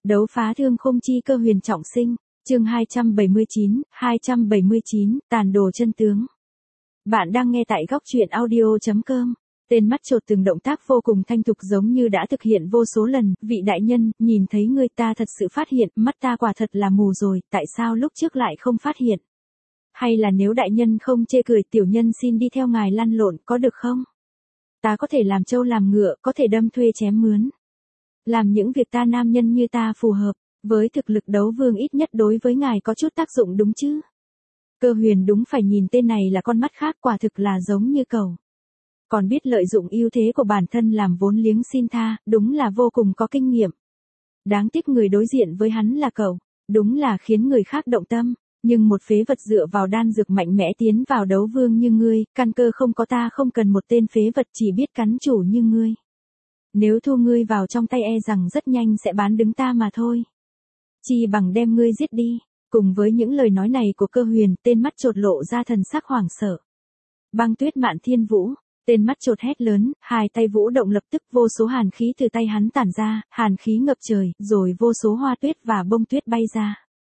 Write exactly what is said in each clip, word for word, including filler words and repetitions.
Đấu phá thương khung chi cơ huyền trọng sinh, chương hai trăm bảy mươi chín, hai trăm bảy mươi chín, tàn đồ chân tướng. Bạn đang nghe tại góc truyện audio chấm com. Tên mắt chột từng động tác vô cùng thanh thục giống như đã thực hiện vô số lần, vị đại nhân, nhìn thấy người ta thật sự phát hiện, mắt ta quả thật là mù rồi, tại sao lúc trước lại không phát hiện? Hay là nếu đại nhân không chê cười tiểu nhân xin đi theo ngài lăn lộn, có được không? Ta có thể làm trâu làm ngựa, có thể đâm thuê chém mướn. Làm những việc ta nam nhân như ta phù hợp, với thực lực đấu vương ít nhất đối với ngài có chút tác dụng đúng chứ? Cơ huyền đúng phải nhìn tên này là con mắt khác, quả thực là giống như cẩu. Còn biết lợi dụng ưu thế của bản thân làm vốn liếng xin tha, đúng là vô cùng có kinh nghiệm. Đáng tiếc người đối diện với hắn là cẩu, đúng là khiến người khác động tâm, nhưng một phế vật dựa vào đan dược mạnh mẽ tiến vào đấu vương như ngươi, căn cơ không có ta không cần một tên phế vật chỉ biết cắn chủ như ngươi. Nếu thu ngươi vào trong tay e rằng rất nhanh sẽ bán đứng ta mà thôi. Chi bằng đem ngươi giết đi. Cùng với những lời nói này của cơ huyền, tên mắt chột lộ ra thần sắc hoảng sợ. Băng tuyết mạn thiên vũ, tên mắt chột hét lớn, hai tay vũ động lập tức vô số hàn khí từ tay hắn tản ra, hàn khí ngập trời, rồi vô số hoa tuyết và bông tuyết bay ra.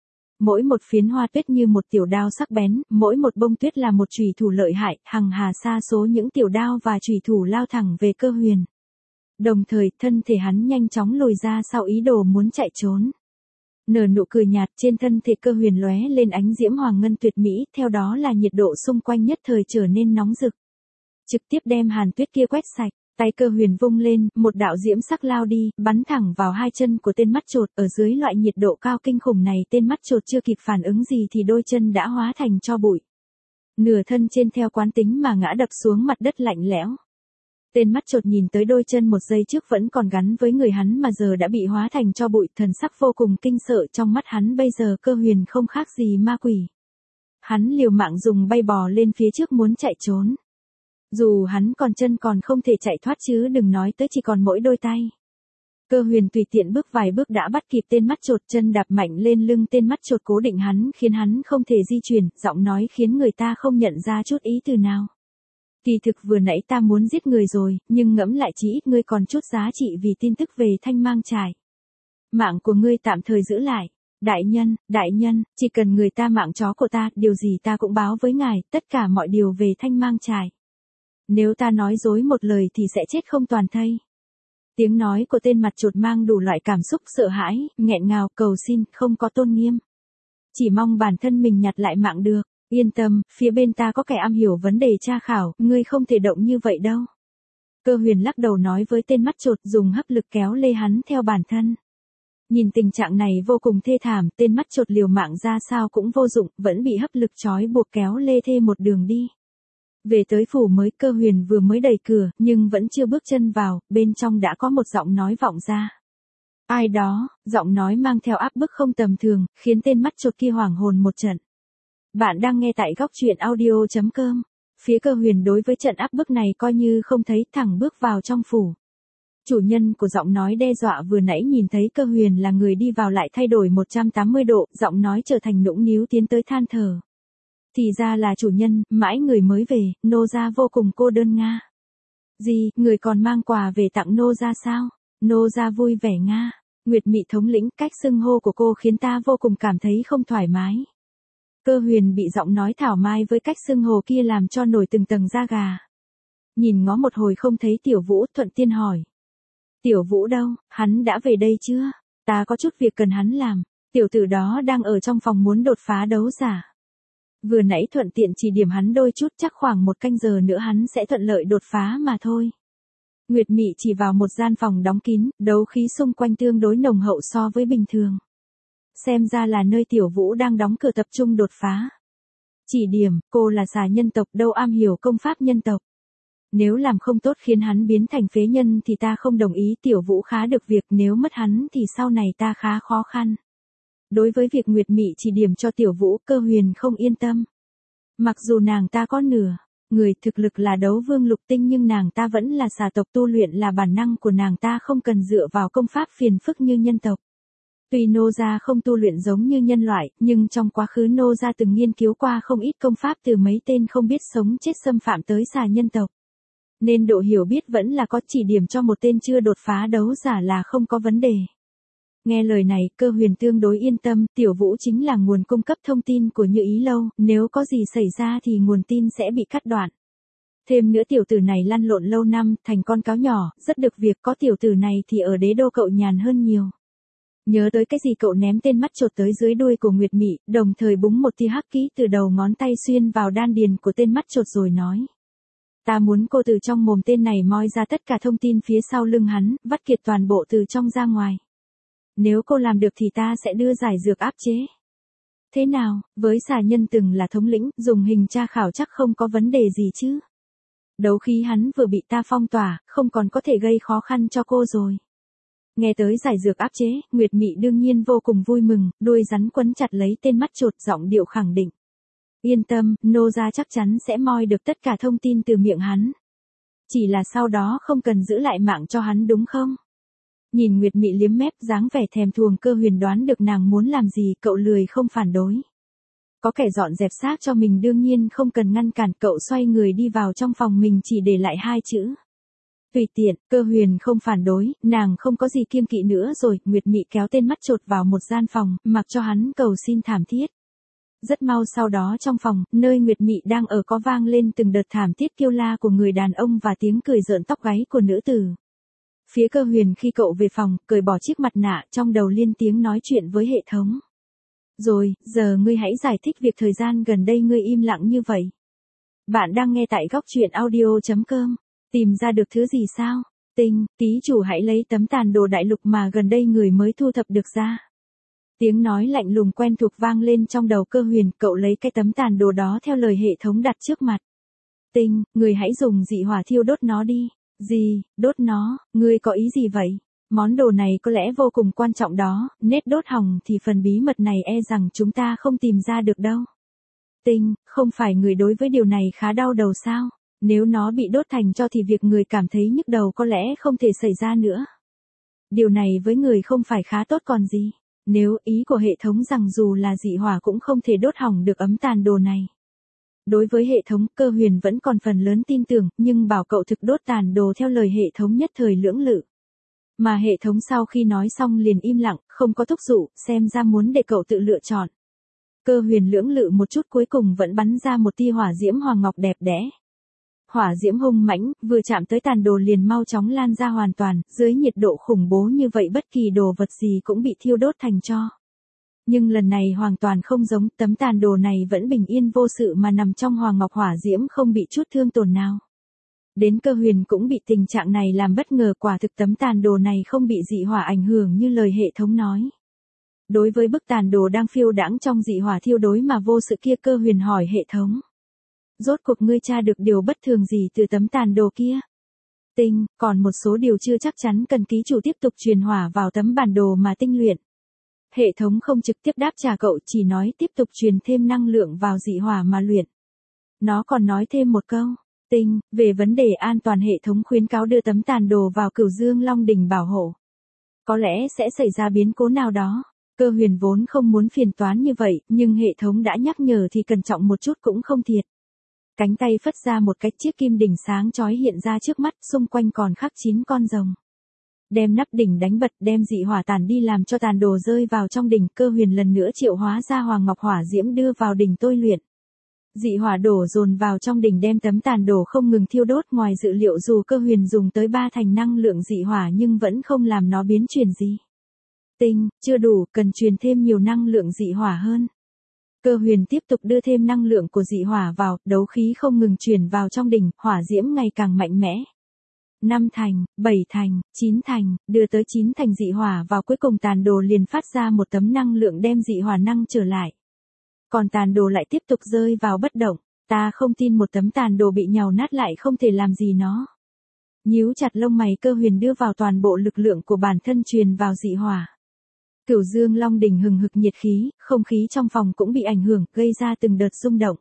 Mỗi một phiến hoa tuyết như một tiểu đao sắc bén, mỗi một bông tuyết là một chùy thủ lợi hại, hằng hà sa số những tiểu đao và chùy thủ lao thẳng về cơ huyền. Đồng thời, thân thể hắn nhanh chóng lùi ra sau ý đồ muốn chạy trốn. Nở nụ cười nhạt, trên thân thể cơ huyền lóe lên ánh diễm hoàng ngân tuyệt mỹ, theo đó là nhiệt độ xung quanh nhất thời trở nên nóng rực. Trực tiếp đem hàn tuyết kia quét sạch, tay cơ huyền vung lên, một đạo diễm sắc lao đi, bắn thẳng vào hai chân của tên mắt chột, ở dưới loại nhiệt độ cao kinh khủng này tên mắt chột chưa kịp phản ứng gì thì đôi chân đã hóa thành tro bụi. Nửa thân trên theo quán tính mà ngã đập xuống mặt đất lạnh lẽo. Tên mắt chột nhìn tới đôi chân một giây trước vẫn còn gắn với người hắn mà giờ đã bị hóa thành tro bụi, thần sắc vô cùng kinh sợ, trong mắt hắn bây giờ cơ huyền không khác gì ma quỷ. Hắn liều mạng dùng bay bò lên phía trước muốn chạy trốn. Dù hắn còn chân còn không thể chạy thoát chứ đừng nói tới chỉ còn mỗi đôi tay. Cơ huyền tùy tiện bước vài bước đã bắt kịp tên mắt chột, chân đạp mạnh lên lưng tên mắt chột cố định hắn khiến hắn không thể di chuyển, giọng nói khiến người ta không nhận ra chút ý từ nào. Kỳ thực vừa nãy ta muốn giết người rồi, nhưng ngẫm lại chỉ ít ngươi còn chút giá trị vì tin tức về Thanh Mang Trải. Mạng của ngươi tạm thời giữ lại. Đại nhân, đại nhân, chỉ cần người ta mạng chó của ta, điều gì ta cũng báo với ngài, tất cả mọi điều về Thanh Mang Trải. Nếu ta nói dối một lời thì sẽ chết không toàn thây. Tiếng nói của tên mặt chột mang đủ loại cảm xúc sợ hãi, nghẹn ngào, cầu xin, không có tôn nghiêm. Chỉ mong bản thân mình nhặt lại mạng được. Yên tâm, phía bên ta có kẻ am hiểu vấn đề tra khảo, ngươi không thể động như vậy đâu. Cơ huyền lắc đầu nói với tên mắt chột, dùng hấp lực kéo lê hắn theo bản thân. Nhìn tình trạng này vô cùng thê thảm, tên mắt chột liều mạng ra sao cũng vô dụng, vẫn bị hấp lực trói buộc kéo lê thê một đường đi. Về tới phủ mới, cơ huyền vừa mới đẩy cửa, nhưng vẫn chưa bước chân vào, bên trong đã có một giọng nói vọng ra. Ai đó, giọng nói mang theo áp bức không tầm thường, khiến tên mắt chột kia hoảng hồn một trận. Bạn đang nghe tại góc truyện audio chấm com. Phía cơ huyền đối với trận áp bức này coi như không thấy, thẳng bước vào trong phủ. Chủ nhân của giọng nói đe dọa vừa nãy nhìn thấy cơ huyền là người đi vào lại thay đổi một trăm tám mươi độ, giọng nói trở thành nũng níu tiến tới than thở. Thì ra là chủ nhân, mãi người mới về, nô gia vô cùng cô đơn nga. Gì, người còn mang quà về tặng nô gia sao? Nô gia vui vẻ nga. Nguyệt Mị thống lĩnh, cách xưng hô của cô khiến ta vô cùng cảm thấy không thoải mái. Cơ huyền bị giọng nói thảo mai với cách xưng hô kia làm cho nổi từng tầng da gà. Nhìn ngó một hồi không thấy Tiểu Vũ, thuận tiên hỏi. Tiểu Vũ đâu, hắn đã về đây chưa? Ta có chút việc cần hắn làm. Tiểu tử đó đang ở trong phòng muốn đột phá đấu giả. Vừa nãy thuận tiện chỉ điểm hắn đôi chút, chắc khoảng một canh giờ nữa hắn sẽ thuận lợi đột phá mà thôi. Nguyệt Mị chỉ vào một gian phòng đóng kín, đấu khí xung quanh tương đối nồng hậu so với bình thường. Xem ra là nơi Tiểu Vũ đang đóng cửa tập trung đột phá. Chỉ điểm, cô là xà nhân tộc đâu am hiểu công pháp nhân tộc. Nếu làm không tốt khiến hắn biến thành phế nhân thì ta không đồng ý, Tiểu Vũ khá được việc, nếu mất hắn thì sau này ta khá khó khăn. Đối với việc Nguyệt Mị chỉ điểm cho Tiểu Vũ, cơ huyền không yên tâm. Mặc dù nàng ta có nửa người thực lực là đấu vương lục tinh nhưng nàng ta vẫn là xà tộc, tu luyện là bản năng của nàng ta, không cần dựa vào công pháp phiền phức như nhân tộc. Tuy nô gia không tu luyện giống như nhân loại, nhưng trong quá khứ nô gia từng nghiên cứu qua không ít công pháp từ mấy tên không biết sống chết xâm phạm tới xà nhân tộc. Nên độ hiểu biết vẫn là có, chỉ điểm cho một tên chưa đột phá đấu giả là không có vấn đề. Nghe lời này, Cơ Huyền tương đối yên tâm, Tiểu Vũ chính là nguồn cung cấp thông tin của Như Ý Lâu, nếu có gì xảy ra thì nguồn tin sẽ bị cắt đoạn. Thêm nữa tiểu tử này lăn lộn lâu năm, thành con cáo nhỏ, rất được việc, có tiểu tử này thì ở đế đô cậu nhàn hơn nhiều. Nhớ tới cái gì cậu ném tên mắt chột tới dưới đuôi của Nguyệt Mị, đồng thời búng một tia hắc ký từ đầu ngón tay xuyên vào đan điền của tên mắt chột rồi nói. Ta muốn cô từ trong mồm tên này moi ra tất cả thông tin phía sau lưng hắn, vắt kiệt toàn bộ từ trong ra ngoài. Nếu cô làm được thì ta sẽ đưa giải dược áp chế. Thế nào, với xà nhân từng là thống lĩnh, dùng hình tra khảo chắc không có vấn đề gì chứ. Đấu khí hắn vừa bị ta phong tỏa, không còn có thể gây khó khăn cho cô rồi. Nghe tới giải dược áp chế, Nguyệt Mị đương nhiên vô cùng vui mừng, đuôi rắn quấn chặt lấy tên mắt chột, giọng điệu khẳng định. Yên tâm, nô gia chắc chắn sẽ moi được tất cả thông tin từ miệng hắn. Chỉ là sau đó không cần giữ lại mạng cho hắn đúng không? Nhìn Nguyệt Mị liếm mép dáng vẻ thèm thuồng, Cơ Huyền đoán được nàng muốn làm gì, cậu lười không phản đối. Có kẻ dọn dẹp xác cho mình đương nhiên không cần ngăn cản, cậu xoay người đi vào trong phòng mình chỉ để lại hai chữ. Tùy tiện. Cơ Huyền không phản đối, nàng không có gì kiêng kỵ nữa rồi, Nguyệt Mị kéo tên mắt chột vào một gian phòng, mặc cho hắn cầu xin thảm thiết. Rất mau sau đó trong phòng, nơi Nguyệt Mị đang ở có vang lên từng đợt thảm thiết kêu la của người đàn ông và tiếng cười rợn tóc gáy của nữ tử. Phía Cơ Huyền khi cậu về phòng, cởi bỏ chiếc mặt nạ, trong đầu liên tiếng nói chuyện với hệ thống. Rồi, giờ ngươi hãy giải thích việc thời gian gần đây ngươi im lặng như vậy. Bạn đang nghe tại góc truyện audio chấm com. Tìm ra được thứ gì sao? Tinh, ký chủ hãy lấy tấm tàn đồ đại lục mà gần đây người mới thu thập được ra. Tiếng nói lạnh lùng quen thuộc vang lên trong đầu Cơ Huyền, cậu lấy cái tấm tàn đồ đó theo lời hệ thống đặt trước mặt. Tinh, người hãy dùng dị hỏa thiêu đốt nó đi. Gì, đốt nó, ngươi có ý gì vậy? Món đồ này có lẽ vô cùng quan trọng đó, nết đốt hỏng thì phần bí mật này e rằng chúng ta không tìm ra được đâu. Tinh, không phải người đối với điều này khá đau đầu sao? Nếu nó bị đốt thành tro thì việc người cảm thấy nhức đầu có lẽ không thể xảy ra nữa. Điều này với người không phải khá tốt còn gì. Nếu ý của hệ thống rằng dù là dị hỏa cũng không thể đốt hỏng được ấm tàn đồ này. Đối với hệ thống, Cơ Huyền vẫn còn phần lớn tin tưởng, nhưng bảo cậu thực đốt tàn đồ theo lời hệ thống nhất thời lưỡng lự. Mà hệ thống sau khi nói xong liền im lặng, không có thúc giục, xem ra muốn để cậu tự lựa chọn. Cơ Huyền lưỡng lự một chút cuối cùng vẫn bắn ra một tia hỏa diễm hoàng ngọc đẹp đẽ. Hỏa diễm hung mãnh, vừa chạm tới tàn đồ liền mau chóng lan ra hoàn toàn, dưới nhiệt độ khủng bố như vậy bất kỳ đồ vật gì cũng bị thiêu đốt thành tro. Nhưng lần này hoàn toàn không giống, tấm tàn đồ này vẫn bình yên vô sự mà nằm trong hoàng ngọc hỏa diễm không bị chút thương tổn nào. Đến Cơ Huyền cũng bị tình trạng này làm bất ngờ, quả thực tấm tàn đồ này không bị dị hỏa ảnh hưởng như lời hệ thống nói. Đối với bức tàn đồ đang phiêu đãng trong dị hỏa thiêu đối mà vô sự kia, Cơ Huyền hỏi hệ thống. Rốt cuộc ngươi tra được điều bất thường gì từ tấm tàn đồ kia? Tinh, còn một số điều chưa chắc chắn cần ký chủ tiếp tục truyền hỏa vào tấm bản đồ mà tinh luyện. Hệ thống không trực tiếp đáp trả cậu, chỉ nói tiếp tục truyền thêm năng lượng vào dị hỏa mà luyện. Nó còn nói thêm một câu. Tinh, về vấn đề an toàn hệ thống khuyến cáo đưa tấm tàn đồ vào Cửu Dương Long Đỉnh bảo hộ. Có lẽ sẽ xảy ra biến cố nào đó. Cơ Huyền vốn không muốn phiền toán như vậy, nhưng hệ thống đã nhắc nhở thì cẩn trọng một chút cũng không thiệt. Cánh tay phất ra một cái chiếc kim đỉnh sáng chói hiện ra trước mắt, xung quanh còn khắc chín con rồng. Đem nắp đỉnh đánh bật, đem dị hỏa tàn đi làm cho tàn đồ rơi vào trong đỉnh. Cơ Huyền lần nữa triệu hóa ra hoàng ngọc hỏa diễm đưa vào đỉnh tôi luyện. Dị hỏa đổ dồn vào trong đỉnh đem tấm tàn đồ không ngừng thiêu đốt, ngoài dự liệu dù Cơ Huyền dùng tới ba thành năng lượng dị hỏa nhưng vẫn không làm nó biến chuyển gì. Tinh, chưa đủ, cần truyền thêm nhiều năng lượng dị hỏa hơn. Cơ Huyền tiếp tục đưa thêm năng lượng của dị hỏa vào, đấu khí không ngừng truyền vào trong đỉnh, hỏa diễm ngày càng mạnh mẽ. năm thành, bảy thành, chín thành, đưa tới chín thành dị hỏa vào, cuối cùng tàn đồ liền phát ra một tấm năng lượng đem dị hỏa năng trở lại. Còn tàn đồ lại tiếp tục rơi vào bất động, ta không tin một tấm tàn đồ bị nhàu nát lại không thể làm gì nó. Nhíu chặt lông mày, Cơ Huyền đưa vào toàn bộ lực lượng của bản thân truyền vào dị hỏa. Cửu Dương Long Đỉnh hừng hực nhiệt khí, không khí trong phòng cũng bị ảnh hưởng, gây ra từng đợt rung động.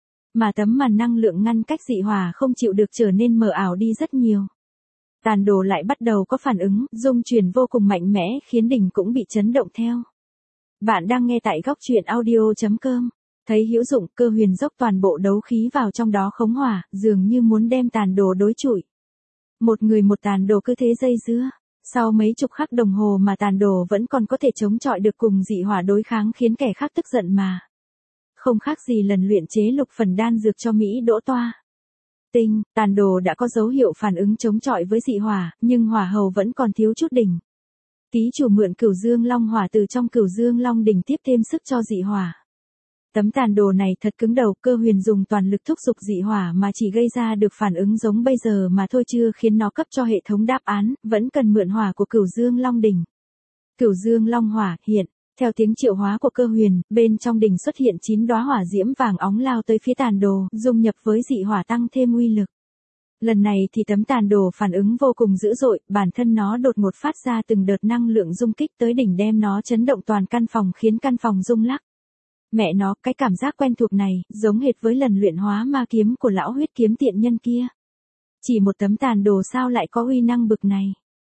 Mà tấm màn năng lượng ngăn cách dị hỏa không chịu được trở nên mờ ảo đi rất nhiều. Tàn đồ lại bắt đầu có phản ứng, rung chuyển vô cùng mạnh mẽ khiến đỉnh cũng bị chấn động theo. Bạn đang nghe tại góc truyện audio chấm com. Thấy hữu dụng, Cơ Huyền dốc toàn bộ đấu khí vào trong đó khống hỏa, dường như muốn đem tàn đồ đối trụi. Một người một tàn đồ cứ thế dây dưa. Sau mấy chục khắc đồng hồ mà tàn đồ vẫn còn có thể chống chọi được cùng dị hỏa đối kháng khiến kẻ khác tức giận mà. Không khác gì lần luyện chế lục phần đan dược cho Mỹ đỗ toa. Tinh, tàn đồ đã có dấu hiệu phản ứng chống chọi với dị hỏa, nhưng hỏa hầu vẫn còn thiếu chút đỉnh. Ký chủ mượn Cửu Dương Long hỏa từ trong Cửu Dương Long đỉnh tiếp thêm sức cho dị hỏa. Tấm tàn đồ này thật cứng đầu, Cơ Huyền dùng toàn lực thúc giục dị hỏa mà chỉ gây ra được phản ứng giống bây giờ mà thôi, chưa khiến nó cấp cho hệ thống đáp án, vẫn cần mượn hỏa của Cửu Dương Long đỉnh. Cửu Dương Long hỏa hiện, theo tiếng triệu hóa của Cơ Huyền, bên trong đỉnh xuất hiện chín đóa hỏa diễm vàng óng lao tới phía tàn đồ, dung nhập với dị hỏa tăng thêm uy lực. Lần này thì tấm tàn đồ phản ứng vô cùng dữ dội, bản thân nó đột ngột phát ra từng đợt năng lượng rung kích tới đỉnh đem nó chấn động toàn căn phòng khiến căn phòng rung lắc. Mẹ nó, cái cảm giác quen thuộc này, giống hệt với lần luyện hóa ma kiếm của lão huyết kiếm tiện nhân kia. Chỉ một tấm tàn đồ sao lại có uy năng bực này.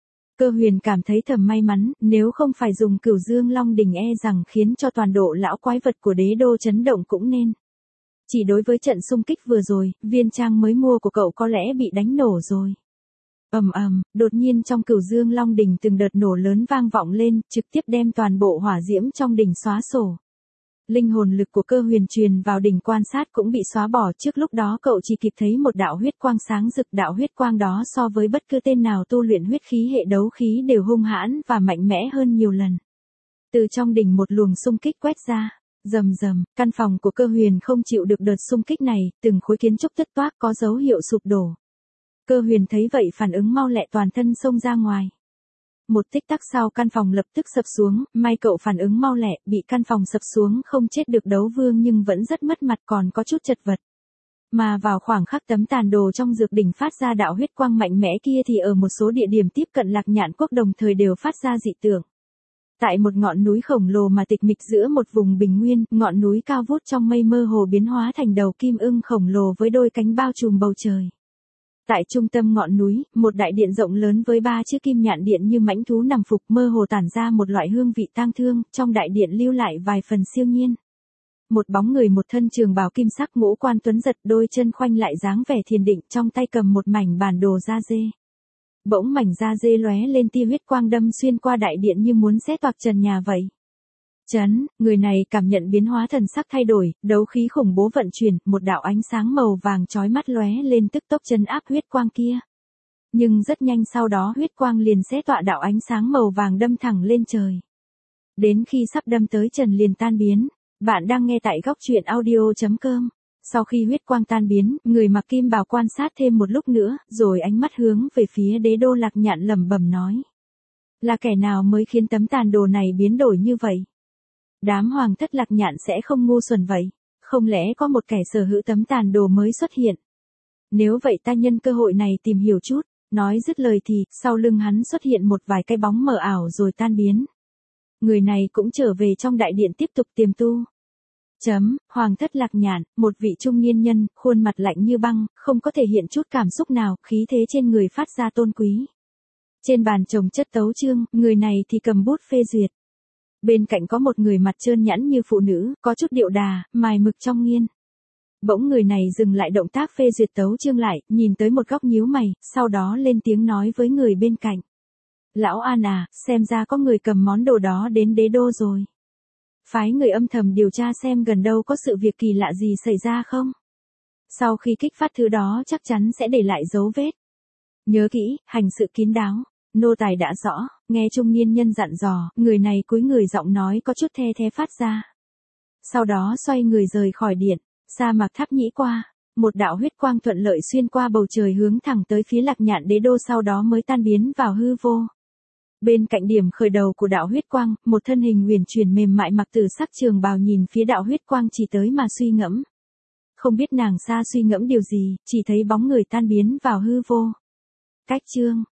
Cơ Huyền cảm thấy thầm may mắn, nếu không phải dùng Cửu Dương Long đỉnh e rằng khiến cho toàn độ lão quái vật của đế đô chấn động cũng nên. Chỉ đối với trận xung kích vừa rồi, viên trang mới mua của cậu có lẽ bị đánh nổ rồi. Ầm ầm, đột nhiên trong Cửu Dương Long đỉnh từng đợt nổ lớn vang vọng lên, trực tiếp đem toàn bộ hỏa diễm trong đỉnh xóa sổ. Linh hồn lực của Cơ Huyền truyền vào đỉnh quan sát cũng bị xóa bỏ, trước lúc đó cậu chỉ kịp thấy một đạo huyết quang sáng rực, đạo huyết quang đó so với bất cứ tên nào tu luyện huyết khí hệ đấu khí đều hung hãn và mạnh mẽ hơn nhiều lần. Từ trong đỉnh một luồng xung kích quét ra, rầm rầm, căn phòng của Cơ Huyền không chịu được đợt xung kích này, từng khối kiến trúc tất toác có dấu hiệu sụp đổ. Cơ Huyền thấy vậy phản ứng mau lẹ toàn thân xông ra ngoài. Một tích tắc sau căn phòng lập tức sập xuống, may cậu phản ứng mau lẹ, bị căn phòng sập xuống không chết được đấu vương nhưng vẫn rất mất mặt còn có chút chật vật. Mà vào khoảng khắc tấm tàn đồ trong dược đỉnh phát ra đạo huyết quang mạnh mẽ kia thì ở một số địa điểm tiếp cận Lạc Nhạn Quốc đồng thời đều phát ra dị tượng. Tại một ngọn núi khổng lồ mà tịch mịch giữa một vùng bình nguyên, ngọn núi cao vút trong mây mơ hồ biến hóa thành đầu kim ưng khổng lồ với đôi cánh bao trùm bầu trời. Tại trung tâm ngọn núi, một đại điện rộng lớn với ba chiếc kim nhạn điện như mãnh thú nằm phục mơ hồ tản ra một loại hương vị tang thương, trong đại điện lưu lại vài phần siêu nhiên. Một bóng người một thân trường bào kim sắc ngũ quan tuấn giật đôi chân khoanh lại dáng vẻ thiền định trong tay cầm một mảnh bản đồ da dê. Bỗng mảnh da dê lóe lên tia huyết quang đâm xuyên qua đại điện như muốn xé toạc trần nhà vậy. Chấn, người này cảm nhận biến hóa thần sắc thay đổi, đấu khí khủng bố vận chuyển, một đạo ánh sáng màu vàng chói mắt lóe lên tức tốc chấn áp huyết quang kia. Nhưng rất nhanh sau đó huyết quang liền xé tọa đạo ánh sáng màu vàng đâm thẳng lên trời. Đến khi sắp đâm tới trần liền tan biến. Bạn đang nghe tại góc truyện audio chấm com. Sau khi huyết quang tan biến, người mặc kim bào quan sát thêm một lúc nữa, rồi ánh mắt hướng về phía đế đô Lạc Nhạn lẩm bẩm nói. Là kẻ nào mới khiến tấm tàn đồ này biến đổi như vậy? Đám hoàng thất Lạc Nhạn sẽ không ngu xuẩn vậy, không lẽ có một kẻ sở hữu tấm tàn đồ mới xuất hiện? Nếu vậy ta nhân cơ hội này tìm hiểu chút, nói dứt lời thì, sau lưng hắn xuất hiện một vài cái bóng mờ ảo rồi tan biến. Người này cũng trở về trong đại điện tiếp tục tiềm tu. Chấm, hoàng thất Lạc Nhạn, một vị trung niên nhân, khuôn mặt lạnh như băng, không có thể hiện chút cảm xúc nào, khí thế trên người phát ra tôn quý. Trên bàn chồng chất tấu chương, người này thì cầm bút phê duyệt. Bên cạnh có một người mặt trơn nhẵn như phụ nữ, có chút điệu đà, mài mực trong nghiên. Bỗng người này dừng lại động tác phê duyệt tấu chương lại, nhìn tới một góc nhíu mày, sau đó lên tiếng nói với người bên cạnh. Lão An à, xem ra có người cầm món đồ đó đến đế đô rồi. Phái người âm thầm điều tra xem gần đâu có sự việc kỳ lạ gì xảy ra không. Sau khi kích phát thứ đó chắc chắn sẽ để lại dấu vết. Nhớ kỹ, hành sự kín đáo. Nô tài đã rõ, nghe trung niên nhân dặn dò, người này cúi người giọng nói có chút the thé phát ra. Sau đó xoay người rời khỏi điện, sa mạc Tháp Nhĩ qua, một đạo huyết quang thuận lợi xuyên qua bầu trời hướng thẳng tới phía Lạc Nhạn đế đô sau đó mới tan biến vào hư vô. Bên cạnh điểm khởi đầu của đạo huyết quang, một thân hình huyền chuyển mềm mại mặc tử sắc trường bào nhìn phía đạo huyết quang chỉ tới mà suy ngẫm. Không biết nàng xa suy ngẫm điều gì, chỉ thấy bóng người tan biến vào hư vô. Cách chương